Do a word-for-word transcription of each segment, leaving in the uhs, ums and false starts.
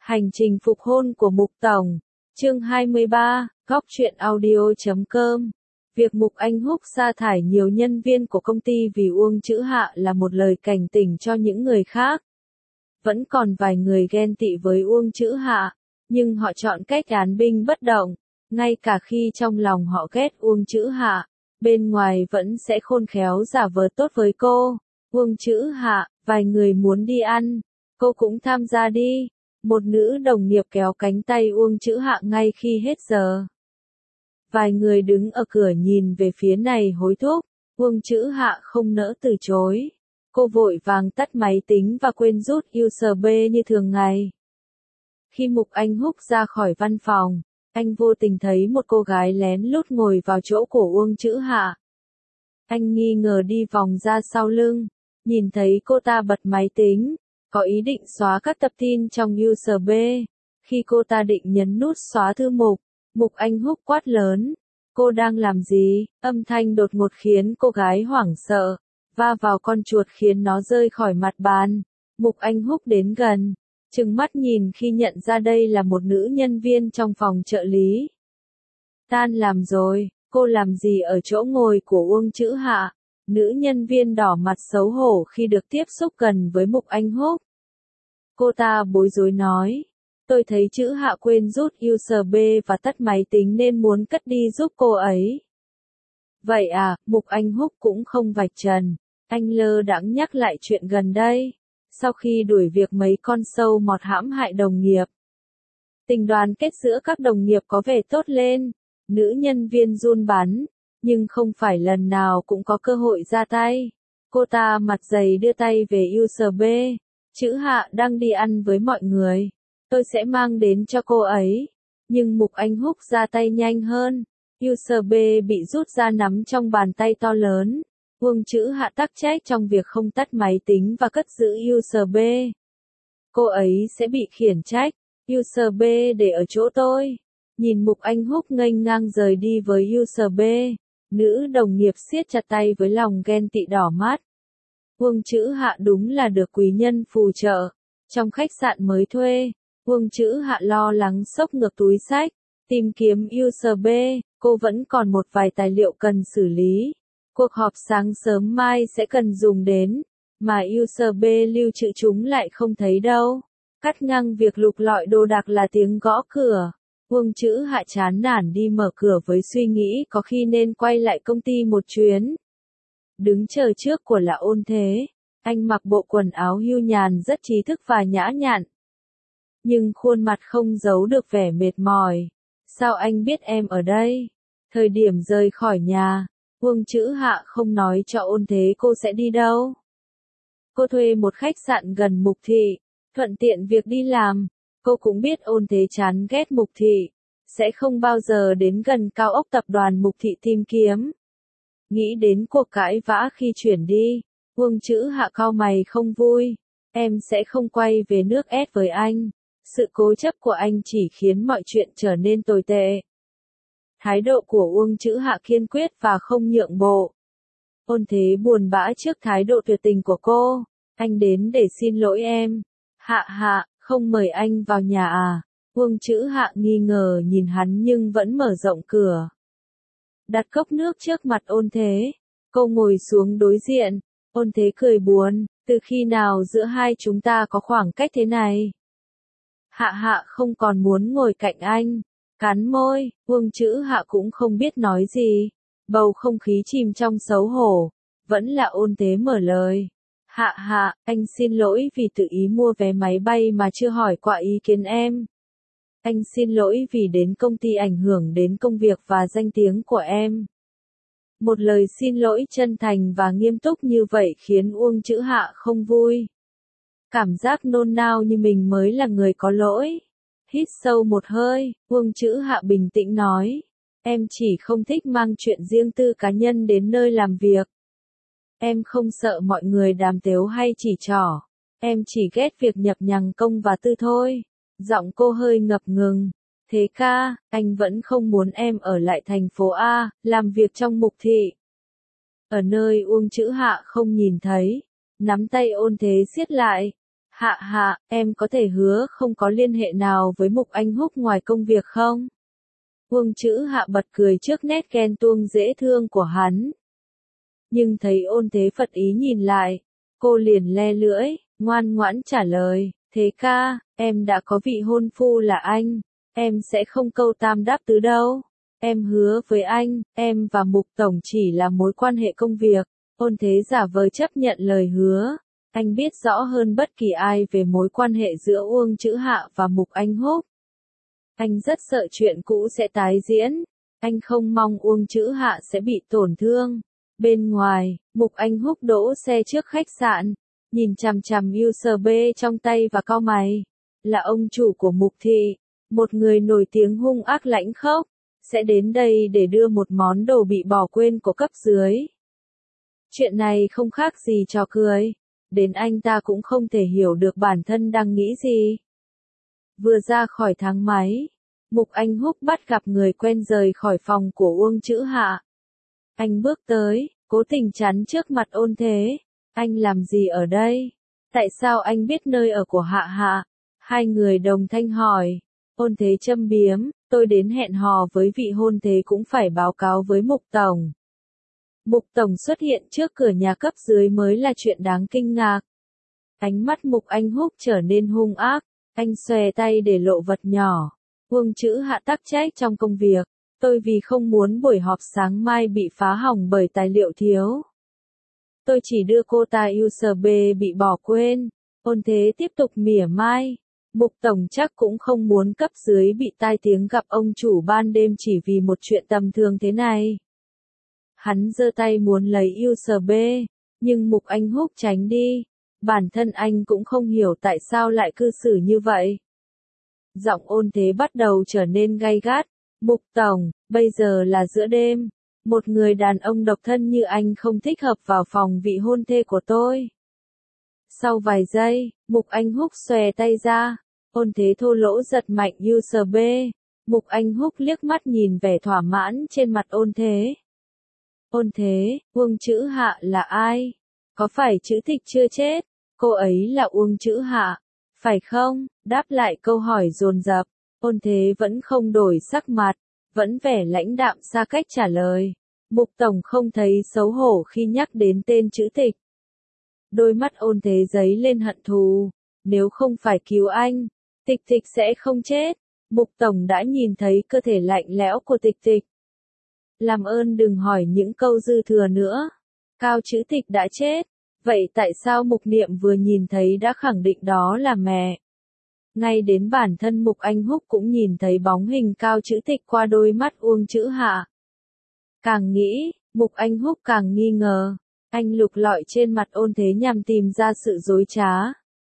Hành trình phục hôn của Mục Tổng. Chương hai mươi ba, Góc truyện audio chấm com. Việc Mục Anh Húc sa thải nhiều nhân viên của công ty vì Uông Chữ Hạ là một lời cảnh tỉnh cho những người khác. Vẫn còn vài người ghen tị với Uông Chữ Hạ, nhưng họ chọn cách án binh bất động. Ngay cả khi trong lòng họ ghét Uông Chữ Hạ, bên ngoài vẫn sẽ khôn khéo giả vờ tốt với cô. Uông Chữ Hạ, vài người muốn đi ăn, cô cũng tham gia đi. Một nữ đồng nghiệp kéo cánh tay Uông Chữ Hạ ngay khi hết giờ. Vài người đứng ở cửa nhìn về phía này hối thúc, Uông Chữ Hạ không nỡ từ chối. Cô vội vàng tắt máy tính và quên rút u ét bê như thường ngày. Khi Mục Anh Húc ra khỏi văn phòng, anh vô tình thấy một cô gái lén lút ngồi vào chỗ của Uông Chữ Hạ. Anh nghi ngờ đi vòng ra sau lưng, nhìn thấy cô ta bật máy tính, có ý định xóa các tập tin trong u ét bê. Khi cô ta định nhấn nút xóa thư mục, Mục Anh Húc quát lớn, cô đang làm gì? Âm thanh đột ngột khiến cô gái hoảng sợ, va vào con chuột khiến nó rơi khỏi mặt bàn. Mục Anh Húc đến gần, trừng mắt nhìn khi nhận ra đây là một nữ nhân viên trong phòng trợ lý. Tan làm rồi, cô làm gì ở chỗ ngồi của Uông Chữ Hạ? Nữ nhân viên đỏ mặt xấu hổ khi được tiếp xúc gần với Mục Anh Húc. Cô ta bối rối nói, tôi thấy Chữ Hạ quên rút u ét bê và tắt máy tính nên muốn cất đi giúp cô ấy. Vậy à, Mục Anh Húc cũng không vạch trần, anh lơ đãng nhắc lại chuyện gần đây, sau khi đuổi việc mấy con sâu mọt hãm hại đồng nghiệp. Tình đoàn kết giữa các đồng nghiệp có vẻ tốt lên, nữ nhân viên run bắn, nhưng không phải lần nào cũng có cơ hội ra tay. Cô ta mặt dày đưa tay về u ét bê, Chữ Hạ đang đi ăn với mọi người, tôi sẽ mang đến cho cô ấy. Nhưng Mục Anh Húc ra tay nhanh hơn, u ét bê bị rút ra nắm trong bàn tay to lớn. Uông Chữ Hạ tắc trách trong việc không tắt máy tính và cất giữ u ét bê. Cô ấy sẽ bị khiển trách, u ét bê để ở chỗ tôi. Nhìn Mục Anh Húc nghênh ngang rời đi với u ét bê, nữ đồng nghiệp siết chặt tay với lòng ghen tị đỏ mắt. Uông Chữ Hạ đúng là được quý nhân phù trợ. Trong khách sạn mới thuê, Uông Chữ Hạ lo lắng xốc ngược túi xách, tìm kiếm u ét bê, cô vẫn còn một vài tài liệu cần xử lý. Cuộc họp sáng sớm mai sẽ cần dùng đến, mà u ét bê lưu trữ chúng lại không thấy đâu. Cắt ngang việc lục lọi đồ đạc là tiếng gõ cửa. Uông Chữ Hạ chán nản đi mở cửa với suy nghĩ có khi nên quay lại công ty một chuyến. Đứng chờ trước của là Ôn Thế. Anh mặc bộ quần áo hưu nhàn rất trí thức và nhã nhặn. Nhưng khuôn mặt không giấu được vẻ mệt mỏi. Sao anh biết em ở đây? Thời điểm rời khỏi nhà, Uông Chữ Hạ không nói cho Ôn Thế cô sẽ đi đâu. Cô thuê một khách sạn gần Mục Thị, thuận tiện việc đi làm. Cô cũng biết Ôn Thế chán ghét Mục Thị, sẽ không bao giờ đến gần cao ốc tập đoàn Mục Thị tìm kiếm. Nghĩ đến cuộc cãi vã khi chuyển đi, Uông Chữ Hạ cau mày không vui. Em sẽ không quay về nước S với anh. Sự cố chấp của anh chỉ khiến mọi chuyện trở nên tồi tệ. Thái độ của Uông Chữ Hạ kiên quyết và không nhượng bộ. Ôn Thế buồn bã trước thái độ tuyệt tình của cô. Anh đến để xin lỗi em. Hạ Hạ, không mời anh vào nhà à? Uông Chữ Hạ nghi ngờ nhìn hắn nhưng vẫn mở rộng cửa. Đặt cốc nước trước mặt Ôn Thế. Cô ngồi xuống đối diện. Ôn Thế cười buồn, từ khi nào giữa hai chúng ta có khoảng cách thế này? Hạ Hạ không còn muốn ngồi cạnh anh. Cắn môi, Uông Chữ Hạ cũng không biết nói gì. Bầu không khí chìm trong xấu hổ. Vẫn là Ôn Thế mở lời. Hạ Hạ, anh xin lỗi vì tự ý mua vé máy bay mà chưa hỏi qua ý kiến em. Anh xin lỗi vì đến công ty ảnh hưởng đến công việc và danh tiếng của em. Một lời xin lỗi chân thành và nghiêm túc như vậy khiến Uông Chữ Hạ không vui. Cảm giác nôn nao như mình mới là người có lỗi. Hít sâu một hơi, Uông Chữ Hạ bình tĩnh nói. Em chỉ không thích mang chuyện riêng tư cá nhân đến nơi làm việc. Em không sợ mọi người đàm tếu hay chỉ trỏ. Em chỉ ghét việc nhập nhằng công và tư thôi. Giọng cô hơi ngập ngừng. Thế ca, anh vẫn không muốn em ở lại thành phố A, làm việc trong Mục Thị. Ở nơi Uông Chữ Hạ không nhìn thấy, nắm tay Ôn Thế siết lại. Hạ hạ, em có thể hứa không có liên hệ nào với Mục Anh Húc ngoài công việc không? Uông Chữ Hạ bật cười trước nét ghen tuông dễ thương của hắn. Nhưng thấy Ôn Thế phật ý nhìn lại, cô liền le lưỡi, ngoan ngoãn trả lời, Thế ca, em đã có vị hôn phu là anh, em sẽ không câu tam đáp tứ đâu. Em hứa với anh, em và Mục Tổng chỉ là mối quan hệ công việc. Ôn Thế giả vờ chấp nhận lời hứa. Anh biết rõ hơn bất kỳ ai về mối quan hệ giữa Uông Chữ Hạ và Mục Anh Húc. Anh rất sợ chuyện cũ sẽ tái diễn. Anh không mong Uông Chữ Hạ sẽ bị tổn thương. Bên ngoài, Mục Anh Húc đỗ xe trước khách sạn, nhìn chằm chằm u ét bê trong tay và cau mày. Là ông chủ của Mục Thị, một người nổi tiếng hung ác lãnh khốc, sẽ đến đây để đưa một món đồ bị bỏ quên của cấp dưới. Chuyện này không khác gì trò cười. Đến anh ta cũng không thể hiểu được bản thân đang nghĩ gì. Vừa ra khỏi thang máy, Mục Anh Húc bắt gặp người quen rời khỏi phòng của Uông Chữ Hạ. Anh bước tới, cố tình chắn trước mặt Ôn Thế. Anh làm gì ở đây? Tại sao anh biết nơi ở của Hạ Hạ? Hai người đồng thanh hỏi. Ôn Thế châm biếm, tôi đến hẹn hò với vị hôn thê cũng phải báo cáo với Mục Tổng. Mục Tổng xuất hiện trước cửa nhà cấp dưới mới là chuyện đáng kinh ngạc. Ánh mắt Mục Anh Húc trở nên hung ác, anh xòe tay để lộ vật nhỏ. Uông Chữ Hạ tắc trách trong công việc, tôi vì không muốn buổi họp sáng mai bị phá hỏng bởi tài liệu thiếu. Tôi chỉ đưa cô ta u ét bê bị bỏ quên. Ôn Thế tiếp tục mỉa mai. Mục Tổng chắc cũng không muốn cấp dưới bị tai tiếng gặp ông chủ ban đêm chỉ vì một chuyện tầm thường thế này. Hắn giơ tay muốn lấy u ét bê, nhưng Mục Anh Húc tránh đi. Bản thân anh cũng không hiểu tại sao lại cư xử như vậy. Giọng Ôn Thế bắt đầu trở nên gay gắt. Mục Tổng, bây giờ là giữa đêm. Một người đàn ông độc thân như anh không thích hợp vào phòng vị hôn thê của tôi. Sau vài giây, Mục Anh Húc xòe tay ra. Ôn Thế thô lỗ giật mạnh u ét bê. Mục Anh Húc liếc mắt nhìn vẻ thỏa mãn trên mặt Ôn Thế. Ôn Thế, Uông Chữ Hạ là ai? Có phải Chữ Tịch chưa chết? Cô ấy là Uông Chữ Hạ, phải không? Đáp lại câu hỏi dồn dập, Ôn Thế vẫn không đổi sắc mặt, vẫn vẻ lãnh đạm xa cách trả lời. Mục Tổng không thấy xấu hổ khi nhắc đến tên Chữ Tịch. Đôi mắt Ôn Thế giấy lên hận thù. Nếu không phải cứu anh, Tịch Tịch sẽ không chết. Mục Tổng đã nhìn thấy cơ thể lạnh lẽo của Tịch Tịch. Làm ơn đừng hỏi những câu dư thừa nữa. Cao Chữ Tịch đã chết. Vậy tại sao Mục Niệm vừa nhìn thấy đã khẳng định đó là mẹ? Ngay đến bản thân Mục Anh Húc cũng nhìn thấy bóng hình Cao Chữ Tịch qua đôi mắt Uông Chữ Hạ. Càng nghĩ, Mục Anh Húc càng nghi ngờ. Anh lục lọi trên mặt Ôn Thế nhằm tìm ra sự dối trá.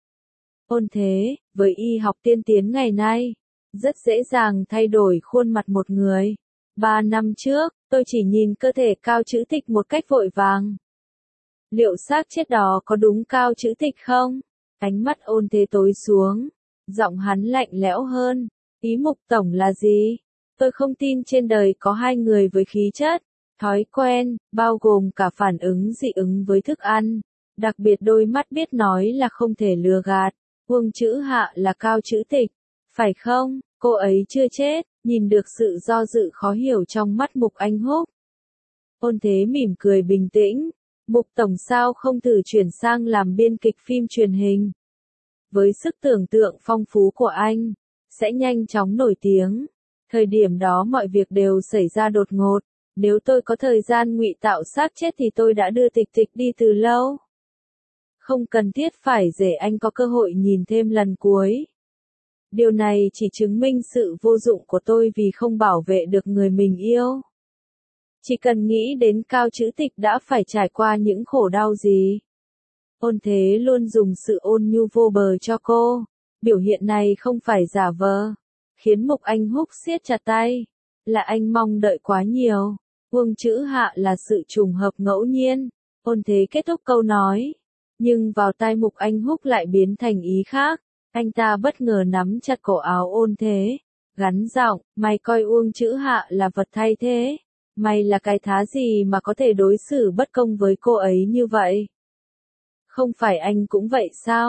Ôn Thế, với y học tiên tiến ngày nay, rất dễ dàng thay đổi khuôn mặt một người. Ba năm trước, tôi chỉ nhìn cơ thể Cao Chữ Tịch một cách vội vàng. Liệu xác chết đó có đúng Cao Chữ Tịch không? Ánh mắt Ôn Thế tối xuống. Giọng hắn lạnh lẽo hơn. Ý Mục Tổng là gì? Tôi không tin trên đời có hai người với khí chất, thói quen, bao gồm cả phản ứng dị ứng với thức ăn. Đặc biệt đôi mắt biết nói là không thể lừa gạt. Uông Chữ Hạ là Cao Chữ Tịch, phải không? Cô ấy chưa chết. Nhìn được sự do dự khó hiểu trong mắt Mục Anh Húc. Ôn Thế mỉm cười bình tĩnh. Mục Tổng sao không thử chuyển sang làm biên kịch phim truyền hình? Với sức tưởng tượng phong phú của anh, sẽ nhanh chóng nổi tiếng. Thời điểm đó mọi việc đều xảy ra đột ngột. Nếu tôi có thời gian ngụy tạo xác chết thì tôi đã đưa Tịch Tịch đi từ lâu. Không cần thiết phải để anh có cơ hội nhìn thêm lần cuối. Điều này chỉ chứng minh sự vô dụng của tôi vì không bảo vệ được người mình yêu. Chỉ cần nghĩ đến Cao Chữ Tịch đã phải trải qua những khổ đau gì. Ôn Thế luôn dùng sự ôn nhu vô bờ cho cô. Biểu hiện này không phải giả vờ. Khiến Mục Anh Húc siết chặt tay. Là anh mong đợi quá nhiều. Uông Chữ Hạ là sự trùng hợp ngẫu nhiên. Ôn Thế kết thúc câu nói. Nhưng vào tai Mục Anh Húc lại biến thành ý khác. Anh ta bất ngờ nắm chặt cổ áo Ôn Thế. Gắn giọng, mày coi Uông Chữ Hạ là vật thay thế. Mày là cái thá gì mà có thể đối xử bất công với cô ấy như vậy? Không phải anh cũng vậy sao?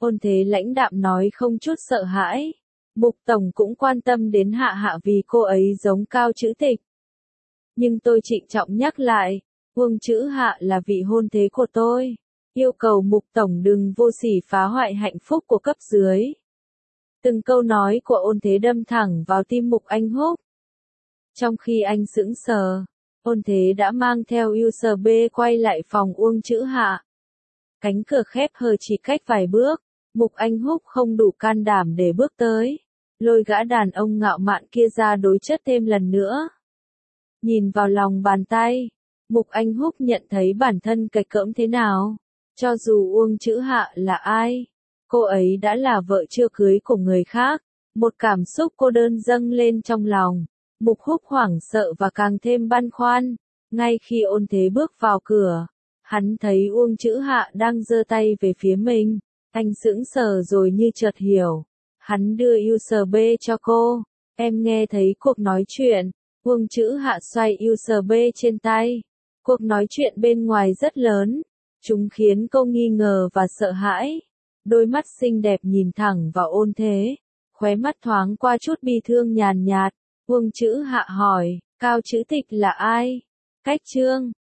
Ôn Thế lãnh đạm nói không chút sợ hãi. Mục Tổng cũng quan tâm đến Hạ Hạ vì cô ấy giống Cao Chữ Tịch. Nhưng tôi trịnh trọng nhắc lại, Uông Chữ Hạ là vị hôn thê của tôi. Yêu cầu Mục Tổng đừng vô sỉ phá hoại hạnh phúc của cấp dưới. Từng câu nói của Ôn Thế đâm thẳng vào tim Mục Anh Húc. Trong khi anh sững sờ, Ôn Thế đã mang theo u ét bê quay lại phòng Uông Chữ Hạ. Cánh cửa khép hờ chỉ cách vài bước, Mục Anh Húc không đủ can đảm để bước tới, lôi gã đàn ông ngạo mạn kia ra đối chất thêm lần nữa. Nhìn vào lòng bàn tay, Mục Anh Húc nhận thấy bản thân cạch cỡm thế nào. Cho dù Uông Chữ Hạ là ai, cô ấy đã là vợ chưa cưới của người khác. Một cảm xúc cô đơn dâng lên trong lòng. Mục Húc hoảng sợ và càng thêm băn khoăn. Ngay khi Ôn Thế bước vào cửa, hắn thấy Uông Chữ Hạ đang giơ tay về phía mình. Anh sững sờ rồi như chợt hiểu. Hắn đưa u ét bê cho cô. Em nghe thấy cuộc nói chuyện. Uông Chữ Hạ xoay u ét bê trên tay. Cuộc nói chuyện bên ngoài rất lớn. Chúng khiến cô nghi ngờ và sợ hãi. Đôi mắt xinh đẹp nhìn thẳng vào Ôn Thế. Khóe mắt thoáng qua chút bi thương nhàn nhạt. Uông Chữ Hạ hỏi, Cao Chữ Tịch là ai? Cách Trương.